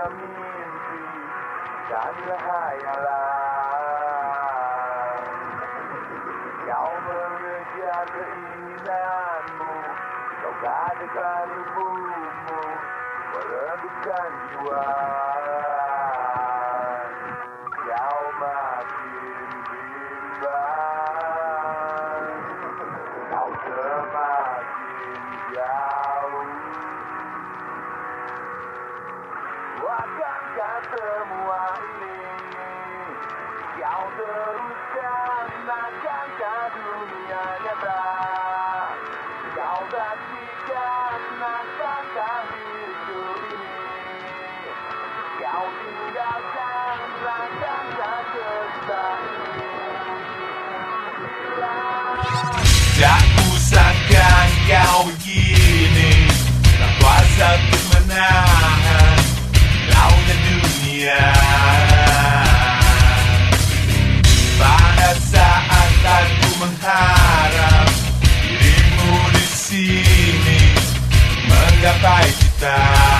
hanya mimpi dan hayalan. Kau mengejar keinginanmu, kau gadekan tubuhmu, meredupkan jiwa. Kau makin bimbang, kau semakin jauh. Akankah semua ini kau teruskan? Akankah dunia nyata kau saksikan? Akankah hidup ini kau tinggalkan? Akankah kisah ini tak usahkan kau begini, tak kuasa untuk menahan launya dunia. Pada saat aku mengharap dirimu di sini menggapai cita.